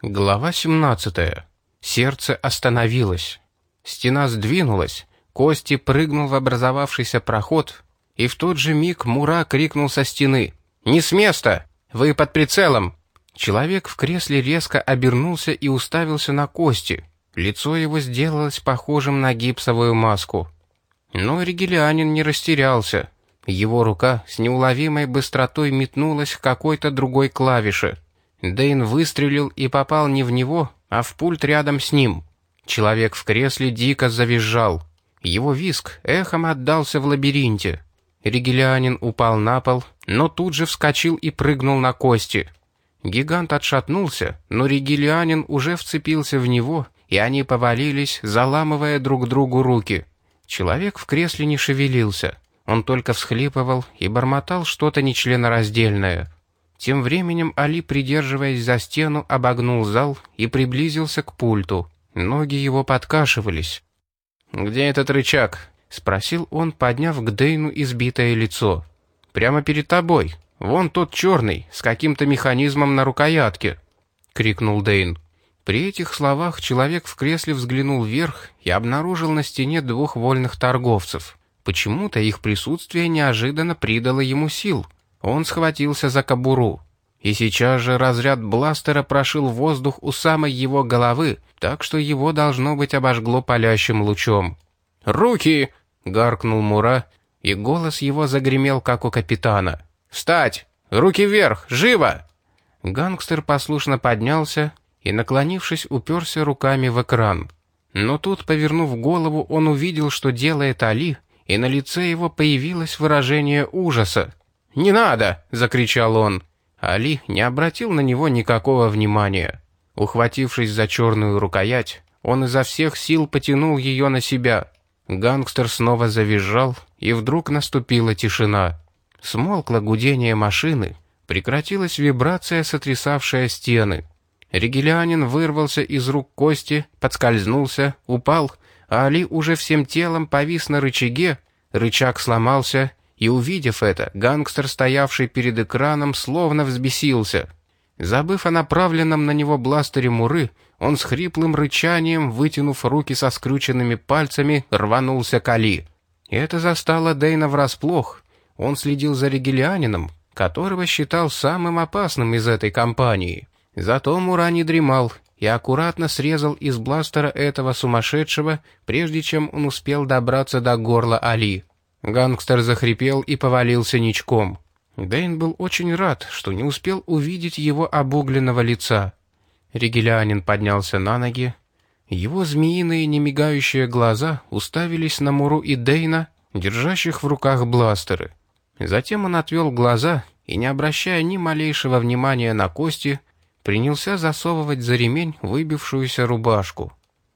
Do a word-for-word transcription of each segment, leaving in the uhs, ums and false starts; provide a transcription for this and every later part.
Глава семнадцатая. Сердце остановилось. Стена сдвинулась, Кости прыгнул в образовавшийся проход, и в тот же миг Мура крикнул со стены: «Не с места! Вы под прицелом!» Человек в кресле резко обернулся и уставился на Кости. Лицо его сделалось похожим на гипсовую маску. Но Ригелианин не растерялся. Его рука с неуловимой быстротой метнулась к какой-то другой клавише. Дэйн выстрелил и попал не в него, а в пульт рядом с ним. Человек в кресле дико завизжал. Его визг эхом отдался в лабиринте. Ригелианин упал на пол, но тут же вскочил и прыгнул на Кости. Гигант отшатнулся, но Ригелианин уже вцепился в него, и они повалились, заламывая друг другу руки. Человек в кресле не шевелился. Он только всхлипывал и бормотал что-то нечленораздельное. Тем временем Али, придерживаясь за стену, обогнул зал и приблизился к пульту. Ноги его подкашивались. «Где этот рычаг?» — спросил он, подняв к Дэйну избитое лицо. «Прямо перед тобой. Вон тот черный, с каким-то механизмом на рукоятке», — крикнул Дэйн. При этих словах человек в кресле взглянул вверх и обнаружил на стене двух вольных торговцев. Почему-то их присутствие неожиданно придало ему сил. Он схватился за кобуру. И сейчас же разряд бластера прошил воздух у самой его головы, так что его, должно быть, обожгло палящим лучом. «Руки!» — гаркнул Мура, и голос его загремел, как у капитана. «Встать! Руки вверх! Живо!» Гангстер послушно поднялся и, наклонившись, уперся руками в экран. Но тут, повернув голову, он увидел, что делает Али, и на лице его появилось выражение ужаса. «Не надо!» — закричал он. Али не обратил на него никакого внимания. Ухватившись за черную рукоять, он изо всех сил потянул ее на себя. Гангстер снова завизжал, и вдруг наступила тишина. Смолкло гудение машины, прекратилась вибрация, сотрясавшая стены. Ригелианин вырвался из рук Кости, подскользнулся, упал, а Али уже всем телом повис на рычаге, рычаг сломался, и, увидев это, гангстер, стоявший перед экраном, словно взбесился. Забыв о направленном на него бластере Муры, он с хриплым рычанием, вытянув руки со скрюченными пальцами, рванулся к Али. Это застало Дэйна врасплох. Он следил за Ригелианином, которого считал самым опасным из этой компании. Зато Мура не дремал и аккуратно срезал из бластера этого сумасшедшего, прежде чем он успел добраться до горла Али. Гангстер захрипел и повалился ничком. Дэйн был очень рад, что не успел увидеть его обугленного лица. Ригелианин поднялся на ноги. Его змеиные немигающие глаза уставились на Муру и Дэйна, держащих в руках бластеры. Затем он отвел глаза и, не обращая ни малейшего внимания на Кости, принялся засовывать за ремень выбившуюся рубашку.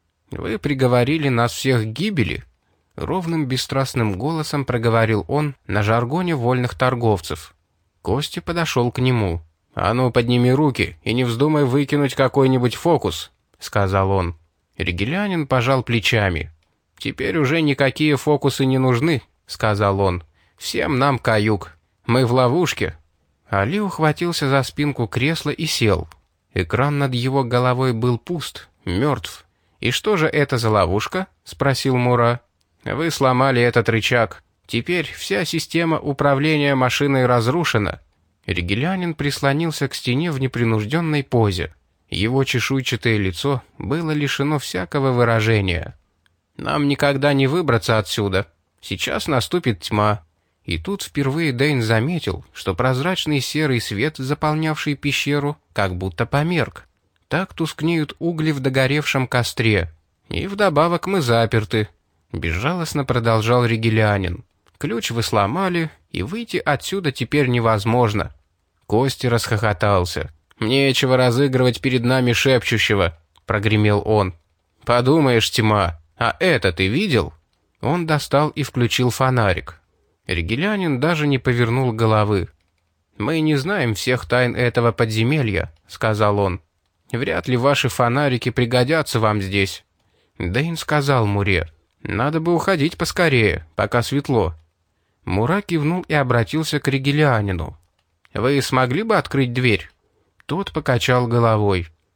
«Вы приговорили нас всех к гибели?» Ровным бесстрастным голосом проговорил он на жаргоне вольных торговцев. Кости подошел к нему. «А ну, подними руки и не вздумай выкинуть какой-нибудь фокус», — сказал он. Ригелианин пожал плечами. «Теперь уже никакие фокусы не нужны», — сказал он. «Всем нам каюк. Мы в ловушке». Али ухватился за спинку кресла и сел. Экран над его головой был пуст, мертв. «И что же это за ловушка?» — спросил Мура. «Вы сломали этот рычаг. Теперь вся система управления машиной разрушена». Ригелианин прислонился к стене в непринужденной позе. Его чешуйчатое лицо было лишено всякого выражения. «Нам никогда не выбраться отсюда. Сейчас наступит тьма». И тут впервые Дэйн заметил, что прозрачный серый свет, заполнявший пещеру, как будто померк. Так тускнеют угли в догоревшем костре. «И вдобавок мы заперты», — безжалостно продолжал Ригелианин. «Ключ вы сломали, и выйти отсюда теперь невозможно». Кости расхохотался. «Нечего разыгрывать перед нами шепчущего», — прогремел он. «Подумаешь, тьма, а это ты видел?» Он достал и включил фонарик. Ригелианин даже не повернул головы. «Мы не знаем всех тайн этого подземелья», — сказал он. «Вряд ли ваши фонарики пригодятся вам здесь». Дэйн сказал Муре: «Надо бы уходить поскорее, пока светло». Мура кивнул и обратился к Ригелианину. «Вы смогли бы открыть дверь?» Тот покачал головой.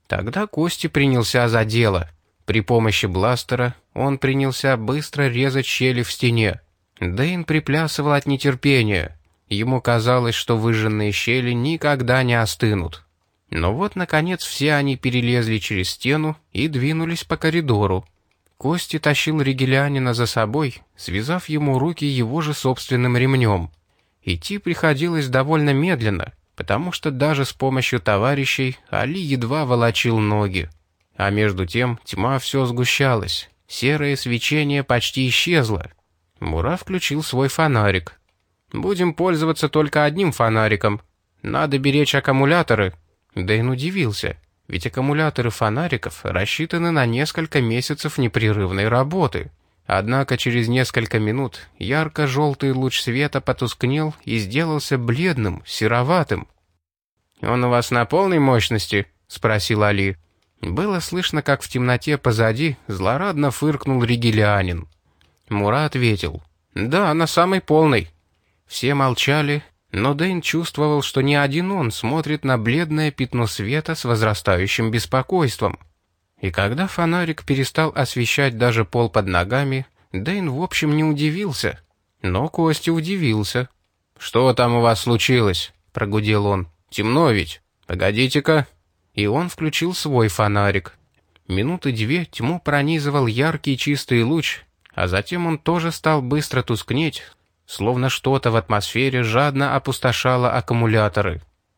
Тогда Кости принялся за дело. При помощи бластера он принялся быстро резать щели в стене. Дэйн приплясывал от нетерпения. Ему казалось, что выжженные щели никогда не остынут. Но вот, наконец, все они перелезли через стену и двинулись по коридору. Кости тащил Ригелянина за собой, связав ему руки его же собственным ремнем. Идти приходилось довольно медленно, потому что даже с помощью товарищей Али едва волочил ноги. А между тем тьма все сгущалась, серое свечение почти исчезло. Мура включил свой фонарик. «Будем пользоваться только одним фонариком. Надо беречь аккумуляторы». Дэйн удивился, ведь аккумуляторы фонариков рассчитаны на несколько месяцев непрерывной работы. Однако через несколько минут ярко-желтый луч света потускнел и сделался бледным, сероватым. «Он у вас на полной мощности?» — спросил Али. Было слышно, как в темноте позади злорадно фыркнул Ригелянин. Мура ответил: «Да, на самой полной». Все молчали, но Дэйн чувствовал, что не один он смотрит на бледное пятно света с возрастающим беспокойством. И когда фонарик перестал освещать даже пол под ногами, Дэйн в общем не удивился. Но Костя удивился. «Что там у вас случилось?» — прогудел он. «Темно ведь. Погодите-ка». И он включил свой фонарик. Минуты две тьму пронизывал яркий чистый луч, а затем он тоже стал быстро тускнеть, словно что-то в атмосфере жадно опустошало аккумуляторы.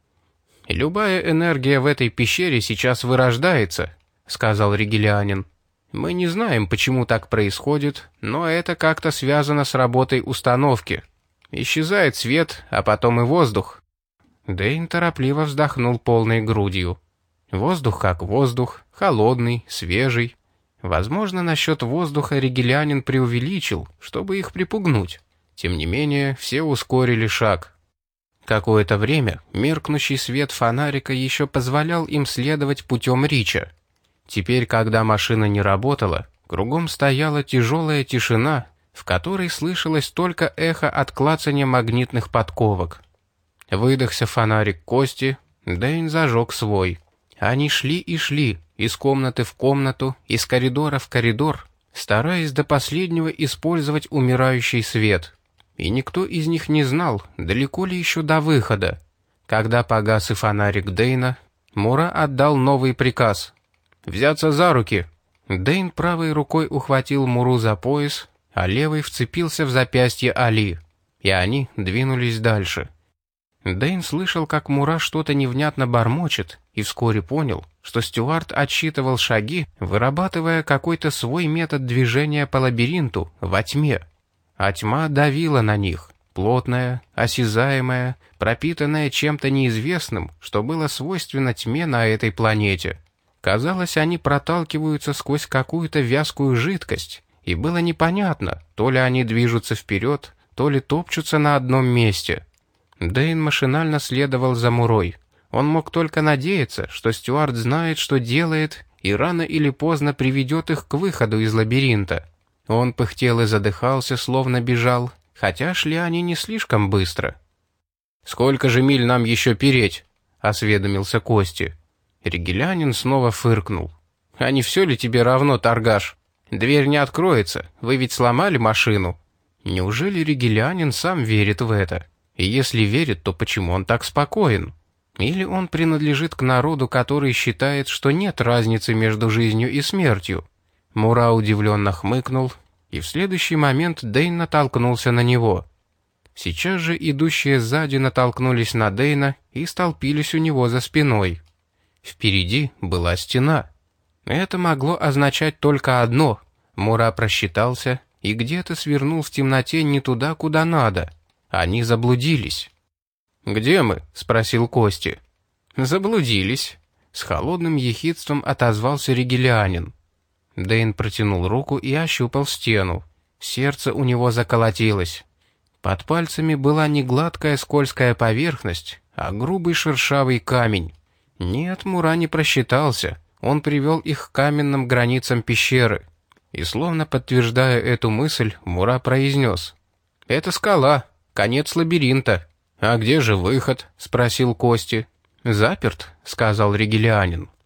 «Любая энергия в этой пещере сейчас вырождается», — сказал Ригелянин. «Мы не знаем, почему так происходит, но это как-то связано с работой установки. Исчезает свет, а потом и воздух». Дэйн торопливо вздохнул полной грудью. Воздух как воздух, холодный, свежий. Возможно, насчет воздуха Ригелянин преувеличил, чтобы их припугнуть. Тем не менее, все ускорили шаг. Какое-то время меркнущий свет фонарика еще позволял им следовать путем Рича. Теперь, когда машина не работала, кругом стояла тяжелая тишина, в которой слышалось только эхо от клацания магнитных подковок. Выдохся фонарик Кости, Дэйн зажег свой. Они шли и шли, из комнаты в комнату, из коридора в коридор, стараясь до последнего использовать умирающий свет. И никто из них не знал, далеко ли еще до выхода. Когда погас и фонарик Дэйна, Мура отдал новый приказ — взяться за руки. Дэйн правой рукой ухватил Муру за пояс, а левой вцепился в запястье Али, и они двинулись дальше. Дэйн слышал, как Мура что-то невнятно бормочет, и вскоре понял, что Стюарт отсчитывал шаги, вырабатывая какой-то свой метод движения по лабиринту во тьме. А тьма давила на них, плотная, осязаемая, пропитанная чем-то неизвестным, что было свойственно тьме на этой планете. Казалось, они проталкиваются сквозь какую-то вязкую жидкость, и было непонятно, то ли они движутся вперед, то ли топчутся на одном месте. Дэйн машинально следовал за Мурой. Он мог только надеяться, что Стюарт знает, что делает, и рано или поздно приведет их к выходу из лабиринта. Он пыхтел и задыхался, словно бежал, хотя шли они не слишком быстро. «Сколько же миль нам еще переть?» — осведомился Кости. Ригелянин снова фыркнул. «А не все ли тебе равно, торгаш? Дверь не откроется, вы ведь сломали машину». Неужели Ригелянин сам верит в это? И если верит, то почему он так спокоен? Или он принадлежит к народу, который считает, что нет разницы между жизнью и смертью? Мура удивленно хмыкнул, и в следующий момент Дэйн натолкнулся на него. Сейчас же идущие сзади натолкнулись на Дэйна и столпились у него за спиной. Впереди была стена. Это могло означать только одно. Мура просчитался и где-то свернул в темноте не туда, куда надо. Они заблудились. «Где мы?» — спросил Кости. «Заблудились», — с холодным ехидством отозвался Ригелянин. Дэйн протянул руку и ощупал стену. Сердце у него заколотилось. Под пальцами была не гладкая скользкая поверхность, а грубый шершавый камень. Нет, Мура не просчитался. Он привел их к каменным границам пещеры. И словно подтверждая эту мысль, Мура произнес: «Это скала, конец лабиринта». «А где же выход?» — спросил Кости. «Заперт», — сказал Ригелянин.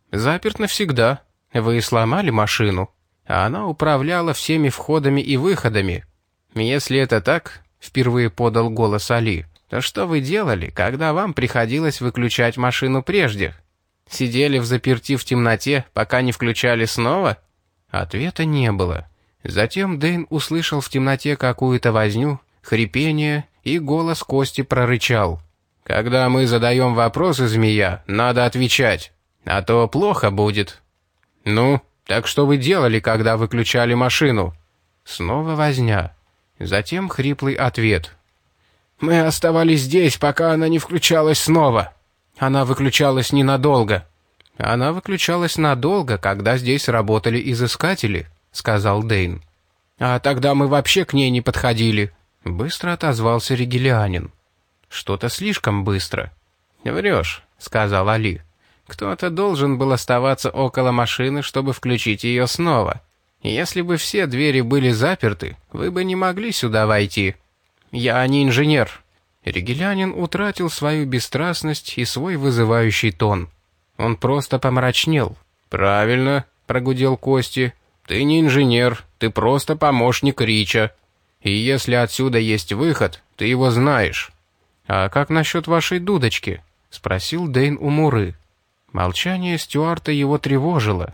Заперт навсегда. Вы сломали машину, а она управляла всеми входами и выходами. Если это так, впервые подал голос Али, то что вы делали, когда вам приходилось выключать машину прежде? Сидели взаперти в темноте, пока не включали снова? Ответа не было. Затем Дэйн услышал в темноте какую-то возню, хрипение, и голос Кости прорычал: «Когда мы задаем вопросы, змея, надо отвечать, а то плохо будет». «Ну, так что вы делали, когда выключали машину?» Снова возня. Затем хриплый ответ: «Мы оставались здесь, пока она не включалась снова. Она выключалась ненадолго». «Она выключалась надолго, когда здесь работали изыскатели», — сказал Дэйн. «А тогда мы вообще к ней не подходили», — быстро отозвался Ригелианин. «Что-то слишком быстро». «Врешь», — сказал Али. «Кто-то должен был оставаться около машины, чтобы включить ее снова. Если бы все двери были заперты, вы бы не могли сюда войти. Я не инженер». Ригелианин утратил свою бесстрастность и свой вызывающий тон. Он просто помрачнел. «Правильно», — прогудел Кости. «Ты не инженер, ты просто помощник Рича. И если отсюда есть выход, ты его знаешь». «А как насчет вашей дудочки?» — спросил Дэйн у Муры. Молчание Стюарта его тревожило.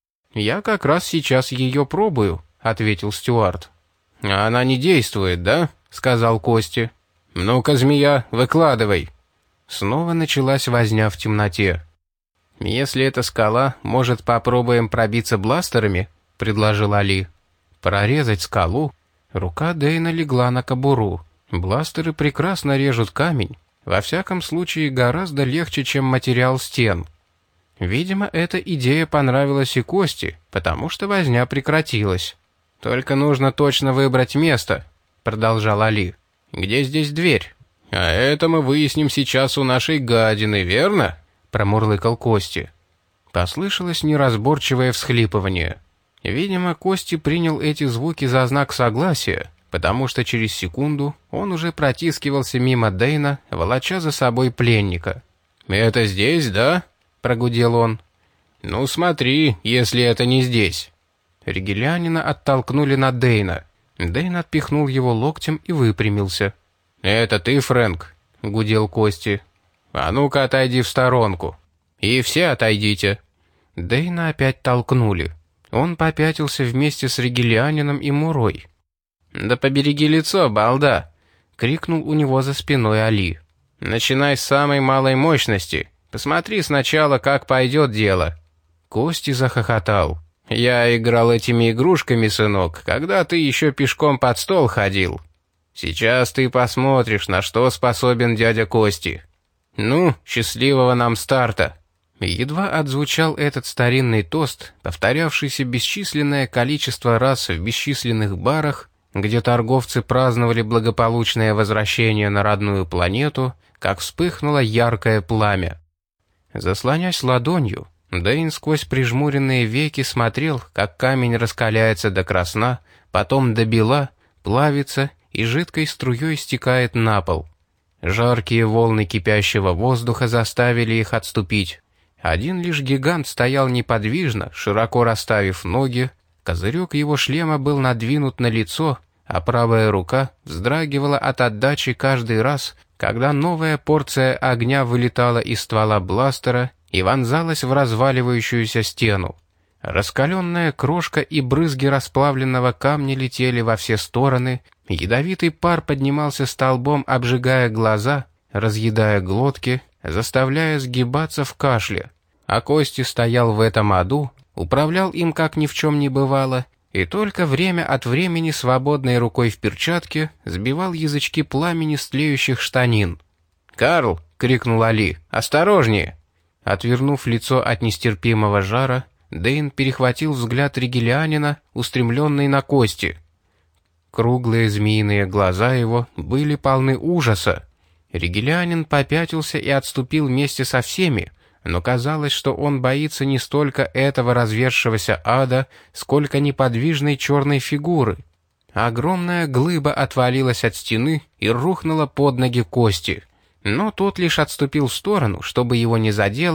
«Я как раз сейчас ее пробую», — ответил Стюарт. «А она не действует, да?» — сказал Кости. «Ну-ка, змея, выкладывай». Снова началась возня в темноте. «Если это скала, может, попробуем пробиться бластерами?» — предложил Али. «Прорезать скалу?» Рука Дэйна легла на кобуру. Бластеры прекрасно режут камень. Во всяком случае, гораздо легче, чем материал стен. Видимо, эта идея понравилась и Кости, потому что возня прекратилась. «Только нужно точно выбрать место», — продолжал Али. «Где здесь дверь?» «А это мы выясним сейчас у нашей гадины, верно?» — промурлыкал Кости. Послышалось неразборчивое всхлипывание. Видимо, Кости принял эти звуки за знак согласия, потому что через секунду он уже протискивался мимо Дэйна, волоча за собой пленника. «Это здесь, да?» — прогудел он. «Ну смотри, если это не здесь». Ригелианина оттолкнули на Дэйна. Дэйн отпихнул его локтем и выпрямился. «Это ты, Фрэнк?» — гудел Кости. «А ну-ка отойди в сторонку. И все отойдите». Дэйна опять толкнули. Он попятился вместе с Ригелианином и Мурой. «Да побереги лицо, балда!» — крикнул у него за спиной Али. «Начинай с самой малой мощности. Посмотри сначала, как пойдет дело». Кости захохотал. «Я играл этими игрушками, сынок, когда ты еще пешком под стол ходил. Сейчас ты посмотришь, на что способен дядя Кости. Ну, счастливого нам старта». Едва отзвучал этот старинный тост, повторявшийся бесчисленное количество раз в бесчисленных барах, где торговцы праздновали благополучное возвращение на родную планету, как вспыхнуло яркое пламя. Заслонясь ладонью, Дэйн сквозь прижмуренные веки смотрел, как камень раскаляется до красна, потом до бела, плавится и жидкой струей стекает на пол. Жаркие волны кипящего воздуха заставили их отступить. Один лишь гигант стоял неподвижно, широко расставив ноги, козырек его шлема был надвинут на лицо, а правая рука вздрагивала от отдачи каждый раз, когда новая порция огня вылетала из ствола бластера и вонзалась в разваливающуюся стену. Раскаленная крошка и брызги расплавленного камня летели во все стороны, ядовитый пар поднимался столбом, обжигая глаза, разъедая глотки, заставляя сгибаться в кашле. А Кости стоял в этом аду, управлял им как ни в чем не бывало, и только время от времени свободной рукой в перчатке сбивал язычки пламени с тлеющих штанин. «Карл!» — крикнул Али. «Осторожнее!» Отвернув лицо от нестерпимого жара, Дэйн перехватил взгляд Ригелианина, устремленный на Кости. Круглые змеиные глаза его были полны ужаса. Ригелианин попятился и отступил вместе со всеми, но казалось, что он боится не столько этого разверзшегося ада, сколько неподвижной черной фигуры. Огромная глыба отвалилась от стены и рухнула под ноги Кости, но тот лишь отступил в сторону, чтобы его не задело,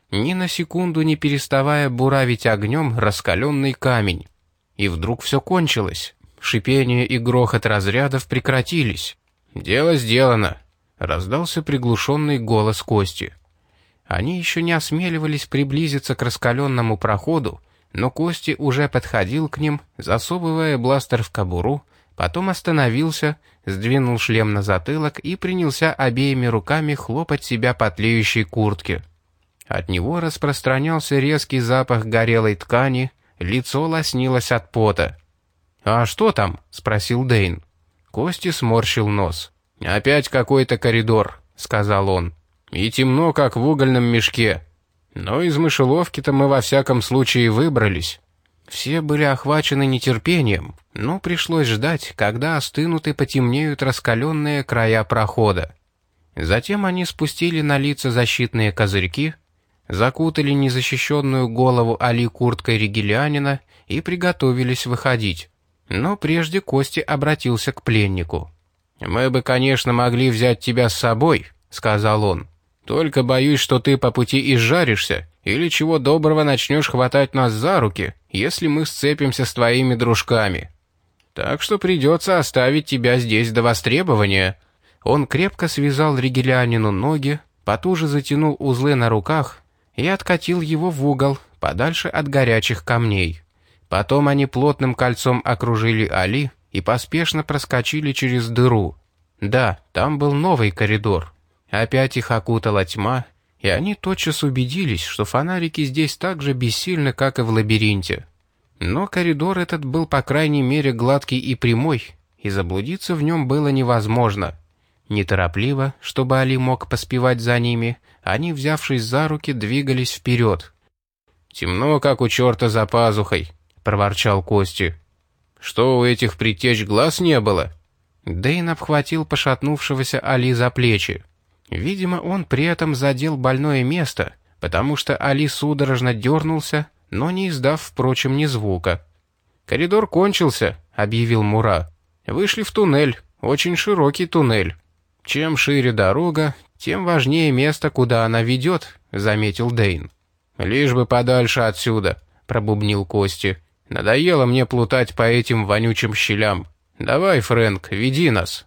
ни на секунду не переставая буравить огнем раскаленный камень. И вдруг все кончилось. Шипение и грохот разрядов прекратились. «Дело сделано», — раздался приглушенный голос Кости. Они еще не осмеливались приблизиться к раскаленному проходу, но Кости уже подходил к ним, засовывая бластер в кобуру, потом остановился, сдвинул шлем на затылок и принялся обеими руками хлопать себя по тлеющей куртке. От него распространялся резкий запах горелой ткани, лицо лоснилось от пота. «А что там?» — спросил Дэйн. Кости сморщил нос. «Опять какой-то коридор», — сказал он. «И темно, как в угольном мешке. Но из мышеловки-то мы во всяком случае выбрались». Все были охвачены нетерпением, но пришлось ждать, когда остынут и потемнеют раскаленные края прохода. Затем они спустили на лица защитные козырьки, закутали незащищенную голову Али курткой ригелианина и приготовились выходить. Но прежде Кости обратился к пленнику. «Мы бы, конечно, могли взять тебя с собой», — сказал он. «Только боюсь, что ты по пути изжаришься, или чего доброго начнешь хватать нас за руки, если мы сцепимся с твоими дружками. Так что придется оставить тебя здесь до востребования». Он крепко связал ригелианину ноги, потуже затянул узлы на руках и откатил его в угол, подальше от горячих камней. Потом они плотным кольцом окружили Али и поспешно проскочили через дыру. Да, там был новый коридор. Опять их окутала тьма, и они тотчас убедились, что фонарики здесь так же бессильны, как и в лабиринте. Но коридор этот был по крайней мере гладкий и прямой, и заблудиться в нем было невозможно. Неторопливо, чтобы Али мог поспевать за ними, они, взявшись за руки, двигались вперед. «Темно, как у черта за пазухой», — проворчал Кости. «Что, у этих предтеч глаз не было?» Дэйн обхватил пошатнувшегося Али за плечи. Видимо, он при этом задел больное место, потому что Али судорожно дернулся, но не издав, впрочем, ни звука. «Коридор кончился», — объявил Мура. «Вышли в туннель, очень широкий туннель. Чем шире дорога, тем важнее место, куда она ведет», — заметил Дэйн. «Лишь бы подальше отсюда», — пробубнил Кости. «Надоело мне плутать по этим вонючим щелям. Давай, Фрэнк, веди нас».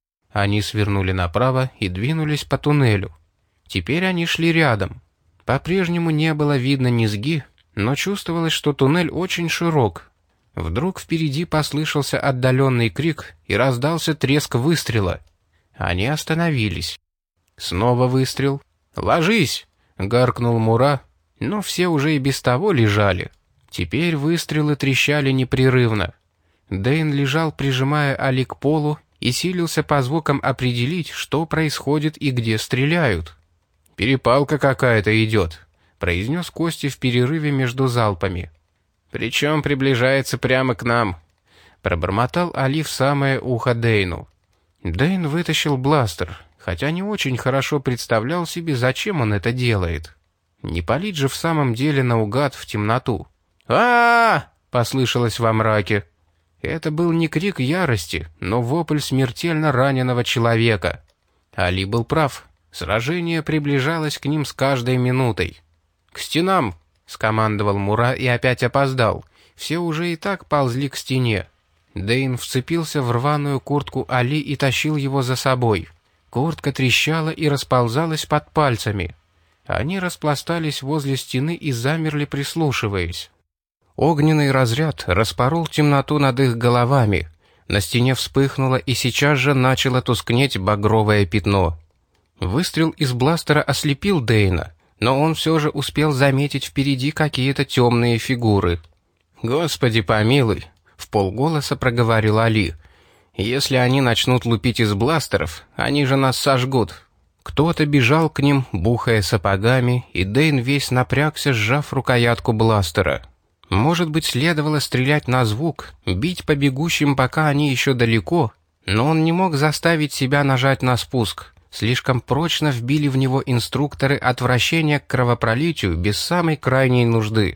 Они свернули направо и двинулись по туннелю. Теперь они шли рядом. По-прежнему не было видно низги, но чувствовалось, что туннель очень широк. Вдруг впереди послышался отдаленный крик и раздался треск выстрела. Они остановились. Снова выстрел. «Ложись!» — гаркнул Мура, но все уже и без того лежали. Теперь выстрелы трещали непрерывно. Дэйн лежал, прижимая Али к полу, и силился по звукам определить, что происходит и где стреляют. «Перепалка какая-то идет», — произнес Кости в перерыве между залпами. «Причем приближается прямо к нам», — пробормотал Али в самое ухо Дэйну. Дэйн вытащил бластер, хотя не очень хорошо представлял себе, зачем он это делает. Не палить же в самом деле наугад в темноту. а, -а, -а послышалось во мраке. Это был не крик ярости, но вопль смертельно раненого человека. Али был прав. Сражение приближалось к ним с каждой минутой. «К стенам!» — скомандовал Мура и опять опоздал. Все уже и так ползли к стене. Дэйн вцепился в рваную куртку Али и тащил его за собой. Куртка трещала и расползалась под пальцами. Они распластались возле стены и замерли, прислушиваясь. Огненный разряд распорол темноту над их головами. На стене вспыхнуло, и сейчас же начало тускнеть багровое пятно. Выстрел из бластера ослепил Дэйна, но он все же успел заметить впереди какие-то темные фигуры. «Господи помилуй!» — вполголоса проговорил Али. «Если они начнут лупить из бластеров, они же нас сожгут». Кто-то бежал к ним, бухая сапогами, и Дэйн весь напрягся, сжав рукоятку бластера. Может быть, следовало стрелять на звук, бить по бегущим, пока они еще далеко, но он не мог заставить себя нажать на спуск. Слишком прочно вбили в него инструкторы отвращения к кровопролитию без самой крайней нужды.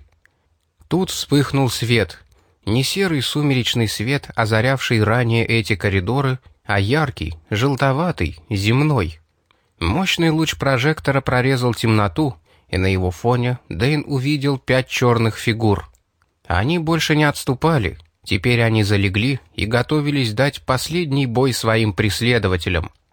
Тут вспыхнул свет. Не серый сумеречный свет, озарявший ранее эти коридоры, а яркий, желтоватый, земной. Мощный луч прожектора прорезал темноту, и на его фоне Дэйн увидел пять черных фигур. Они больше не отступали. Теперь они залегли и готовились дать последний бой своим преследователям.